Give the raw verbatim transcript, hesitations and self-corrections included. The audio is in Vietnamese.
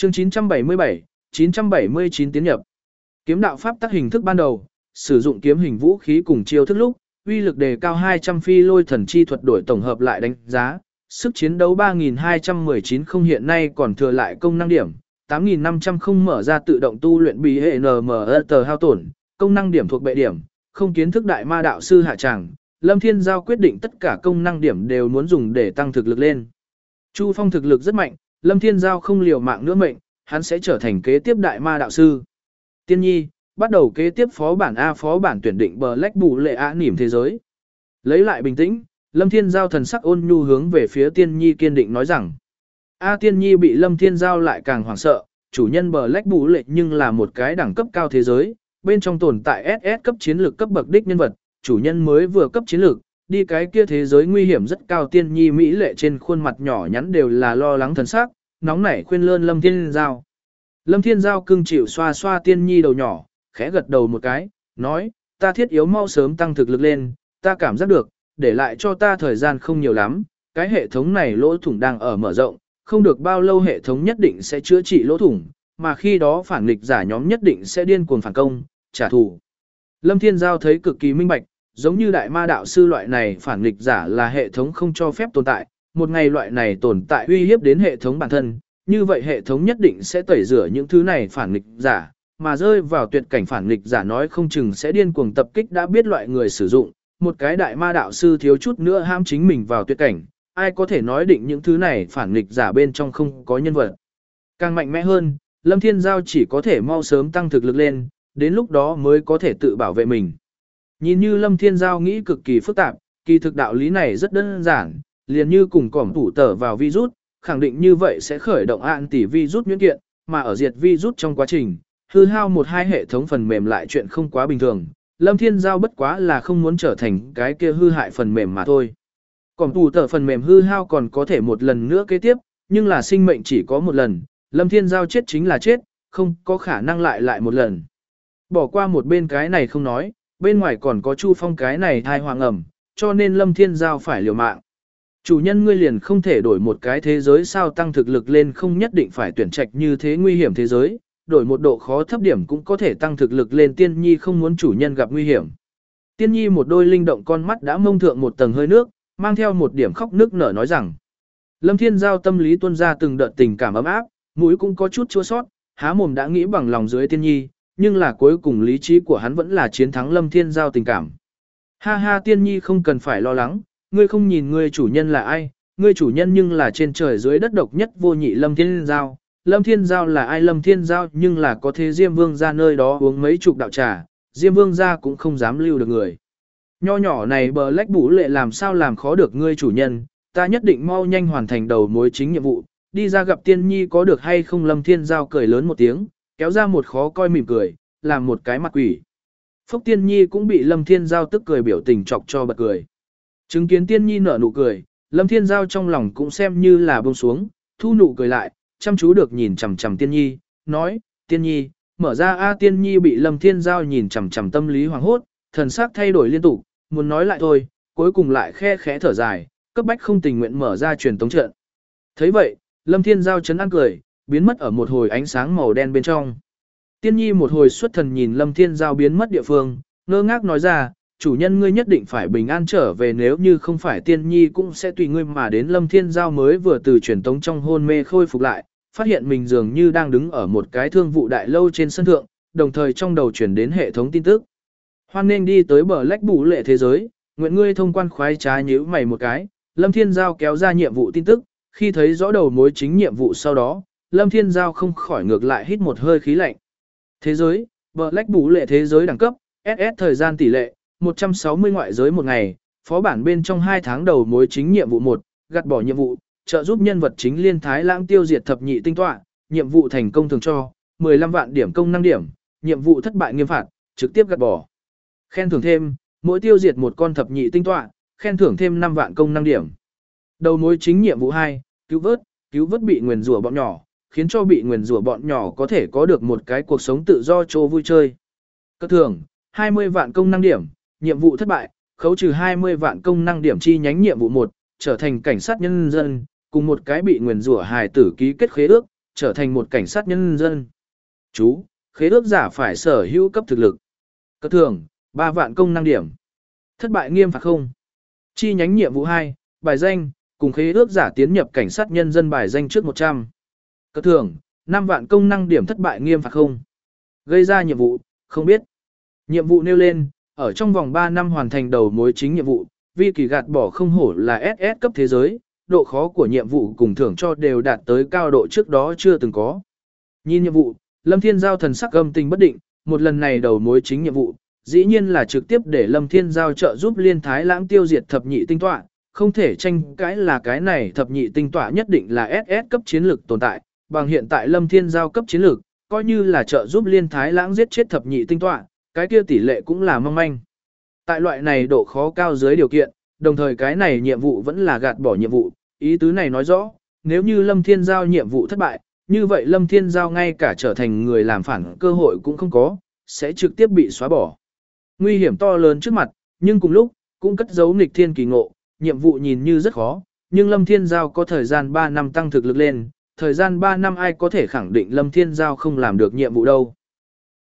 Chương chín trăm bảy mươi bảy, chín trăm bảy mươi chín tiến nhập. Kiếm đạo pháp tắc hình thức ban đầu, sử dụng kiếm hình vũ khí cùng chiêu thức lúc, uy lực đề cao hai trăm phi lôi thần chi thuật đổi tổng hợp lại đánh giá, sức chiến đấu ba nghìn hai trăm mười chín không hiện nay còn thừa lại công năng điểm, tám nghìn năm trăm không mở ra tự động tu luyện bí hệ en em tờ hao tổn, công năng điểm thuộc bệ điểm, không kiến thức đại ma đạo sư hạ tràng, Lâm Thiên Giao quyết định tất cả công năng điểm đều muốn dùng để tăng thực lực lên. Chu Phong thực lực rất mạnh, Lâm Thiên Giao không liều mạng nữa mệnh, hắn sẽ trở thành kế tiếp đại ma đạo sư. Tiên nhi, bắt đầu kế tiếp phó bản A phó bản tuyển định Black bù lệ A nỉm thế giới. Lấy lại bình tĩnh, Lâm Thiên Giao thần sắc ôn nhu hướng về phía Tiên nhi kiên định nói rằng. A Tiên nhi bị Lâm Thiên Giao lại càng hoảng sợ, chủ nhân Black bù lệ nhưng là một cái đẳng cấp cao thế giới, bên trong tồn tại ét ét cấp chiến lược cấp bậc đích nhân vật, chủ nhân mới vừa cấp chiến lược, đi cái kia thế giới nguy hiểm rất cao. Tiên nhi mỹ lệ trên khuôn mặt nhỏ nhắn đều là lo lắng thần sắc, nóng nảy khuyên lơn Lâm Thiên Giao. Lâm Thiên Giao cưng chịu xoa xoa Tiên nhi đầu nhỏ, khẽ gật đầu một cái, nói, ta thiết yếu mau sớm tăng thực lực lên, ta cảm giác được, để lại cho ta thời gian không nhiều lắm, cái hệ thống này lỗ thủng đang ở mở rộng, không được bao lâu hệ thống nhất định sẽ chữa trị lỗ thủng, mà khi đó phản nghịch giả nhóm nhất định sẽ điên cuồng phản công, trả thù. Lâm Thiên Giao thấy cực kỳ minh bạch, giống như đại ma đạo sư loại này phản nghịch giả là hệ thống không cho phép tồn tại, một ngày loại này tồn tại uy hiếp đến hệ thống bản thân, như vậy hệ thống nhất định sẽ tẩy rửa những thứ này phản nghịch giả, mà rơi vào tuyệt cảnh phản nghịch giả nói không chừng sẽ điên cuồng tập kích đã biết loại người sử dụng, một cái đại ma đạo sư thiếu chút nữa ham chính mình vào tuyệt cảnh, ai có thể nói định những thứ này phản nghịch giả bên trong không có nhân vật. Càng mạnh mẽ hơn, Lâm Thiên Giao chỉ có thể mau sớm tăng thực lực lên, đến lúc đó mới có thể tự bảo vệ mình. Nhìn như Lâm Thiên Giao nghĩ cực kỳ phức tạp, kỳ thực đạo lý này rất đơn giản, liền như cùng cỏm tủ tở vào virus, khẳng định như vậy sẽ khởi động anti virus nhuyễn kiện, mà ở diệt virus trong quá trình, hư hao một hai hệ thống phần mềm lại chuyện không quá bình thường. Lâm Thiên Giao bất quá là không muốn trở thành cái kia hư hại phần mềm mà thôi. Cỏm tủ tở phần mềm hư hao còn có thể một lần nữa kế tiếp, nhưng là sinh mệnh chỉ có một lần, Lâm Thiên Giao chết chính là chết, không có khả năng lại lại một lần. Bỏ qua một bên cái này không nói, bên ngoài còn có Chu Phong cái này thai hoàng ẩm, cho nên Lâm Thiên Giao phải liều mạng. Chủ nhân ngươi liền không thể đổi một cái thế giới sao tăng thực lực lên không nhất định phải tuyển trạch như thế nguy hiểm thế giới, đổi một độ khó thấp điểm cũng có thể tăng thực lực lên. Tiên nhi không muốn chủ nhân gặp nguy hiểm. Tiên nhi một đôi linh động con mắt đã mông thượng một tầng hơi nước, mang theo một điểm khóc nước nở nói rằng. Lâm Thiên Giao tâm lý tuôn ra từng đợt tình cảm ấm áp, mũi cũng có chút chua sót, há mồm đã nghĩ bằng lòng dưới Tiên nhi, nhưng là cuối cùng lý trí của hắn vẫn là chiến thắng Lâm Thiên Giao tình cảm. Ha ha Tiên nhi không cần phải lo lắng, ngươi không nhìn ngươi chủ nhân là ai, ngươi chủ nhân nhưng là trên trời dưới đất độc nhất vô nhị Lâm Thiên Giao. Lâm Thiên Giao là ai? Lâm Thiên Giao nhưng là có thế Diêm Vương ra nơi đó uống mấy chục đạo trà, Diêm Vương ra cũng không dám lưu được người. Nho nhỏ này Black bù lệ làm sao làm khó được ngươi chủ nhân, ta nhất định mau nhanh hoàn thành đầu mối chính nhiệm vụ, đi ra gặp Tiên nhi có được hay không? Lâm Thiên Giao cười lớn một tiếng, kéo ra một khó coi mỉm cười, làm một cái mặt quỷ. Phúc Tiên nhi cũng bị Lâm Thiên Giao tức cười biểu tình chọc cho bật cười. Chứng kiến Tiên nhi nở nụ cười, Lâm Thiên Giao trong lòng cũng xem như là buông xuống, thu nụ cười lại, chăm chú được nhìn chằm chằm Tiên nhi, nói, Tiên nhi, mở ra A. Tiên nhi bị Lâm Thiên Giao nhìn chằm chằm tâm lý hoảng hốt, thần sắc thay đổi liên tục, muốn nói lại thôi, cuối cùng lại khe khẽ thở dài, cấp bách không tình nguyện mở ra truyền tống trận. Thấy vậy, Lâm Thiên Giao chấn an cười, biến mất ở một hồi ánh sáng màu đen bên trong. Tiên nhi một hồi xuất thần nhìn Lâm Thiên Giao biến mất địa phương, ngơ ngác nói ra, chủ nhân ngươi nhất định phải bình an trở về, nếu như không phải Tiên nhi cũng sẽ tùy ngươi mà đến. Lâm Thiên Giao mới vừa từ truyền tống trong hôn mê khôi phục lại, phát hiện mình dường như đang đứng ở một cái thương vụ đại lâu trên sân thượng, đồng thời trong đầu chuyển đến hệ thống tin tức. Hoan nên đi tới Black bù lệ thế giới, nguyện ngươi thông quan khoái trá nhíu mày một cái. Lâm Thiên Giao kéo ra nhiệm vụ tin tức, khi thấy rõ đầu mối chính nhiệm vụ sau đó, Lâm Thiên Giao không khỏi ngược lại hít một hơi khí lạnh. Thế giới, Black bù lệ thế giới đẳng cấp, ét ét thời gian tỷ lệ, một trăm sáu mươi ngoại giới một ngày, phó bản bên trong hai tháng đầu mối chính nhiệm vụ một, gạt bỏ nhiệm vụ, trợ giúp nhân vật chính Liên Thái Lãng tiêu diệt thập nhị tinh tọa, nhiệm vụ thành công thường cho mười lăm vạn điểm công năng điểm, nhiệm vụ thất bại nghiêm phạt, trực tiếp gạt bỏ. Khen thưởng thêm, mỗi tiêu diệt một con thập nhị tinh tọa, khen thưởng thêm năm vạn công năng điểm. Đầu mối chính nhiệm vụ hai, cứu vớt, cứu vớt bị nguyền rủa bọn nhỏ, khiến cho bị nguyền rủa bọn nhỏ có thể có được một cái cuộc sống tự do chỗ vui chơi. Cơ thưởng, hai mươi vạn công năng điểm, nhiệm vụ thất bại, khấu trừ hai mươi vạn công năng điểm chi nhánh nhiệm vụ một, trở thành cảnh sát nhân dân, cùng một cái bị nguyền rủa hài tử ký kết khế ước, trở thành một cảnh sát nhân dân. Chú, khế ước giả phải sở hữu cấp thực lực. Cất thưởng, ba vạn công năng điểm. Thất bại nghiêm phạt không. Chi nhánh nhiệm vụ hai, bài danh, cùng khế ước giả tiến nhập cảnh sát nhân dân bài danh trước một trăm. Cất thưởng, năm vạn công năng điểm thất bại nghiêm phạt không. Gây ra nhiệm vụ, không biết. Nhiệm vụ nêu lên, ở trong vòng ba năm hoàn thành đầu mối chính nhiệm vụ, vi kỳ gạt bỏ không hổ là ét ét cấp thế giới, độ khó của nhiệm vụ cùng thưởng cho đều đạt tới cao độ trước đó chưa từng có. Nhìn nhiệm vụ, Lâm Thiên Giao thần sắc âm tình bất định, một lần này đầu mối chính nhiệm vụ, dĩ nhiên là trực tiếp để Lâm Thiên Giao trợ giúp Liên Thái Lãng tiêu diệt thập nhị tinh tọa, không thể tranh cãi là cái này thập nhị tinh tọa nhất định là ét ét cấp chiến lược tồn tại, bằng hiện tại Lâm Thiên Giao cấp chiến lược, coi như là trợ giúp Liên Thái Lãng giết chết thập nhị tinh tọa, cái kia tỷ lệ cũng là mong manh. Tại loại này độ khó cao dưới điều kiện, đồng thời cái này nhiệm vụ vẫn là gạt bỏ nhiệm vụ, ý tứ này nói rõ, nếu như Lâm Thiên Giao nhiệm vụ thất bại, như vậy Lâm Thiên Giao ngay cả trở thành người làm phản cơ hội cũng không có, sẽ trực tiếp bị xóa bỏ. Nguy hiểm to lớn trước mặt, nhưng cùng lúc, cũng cất giấu nghịch thiên kỳ ngộ, nhiệm vụ nhìn như rất khó, nhưng Lâm Thiên Giao có thời gian ba năm tăng thực lực lên, thời gian ba năm ai có thể khẳng định Lâm Thiên Giao không làm được nhiệm vụ đâu.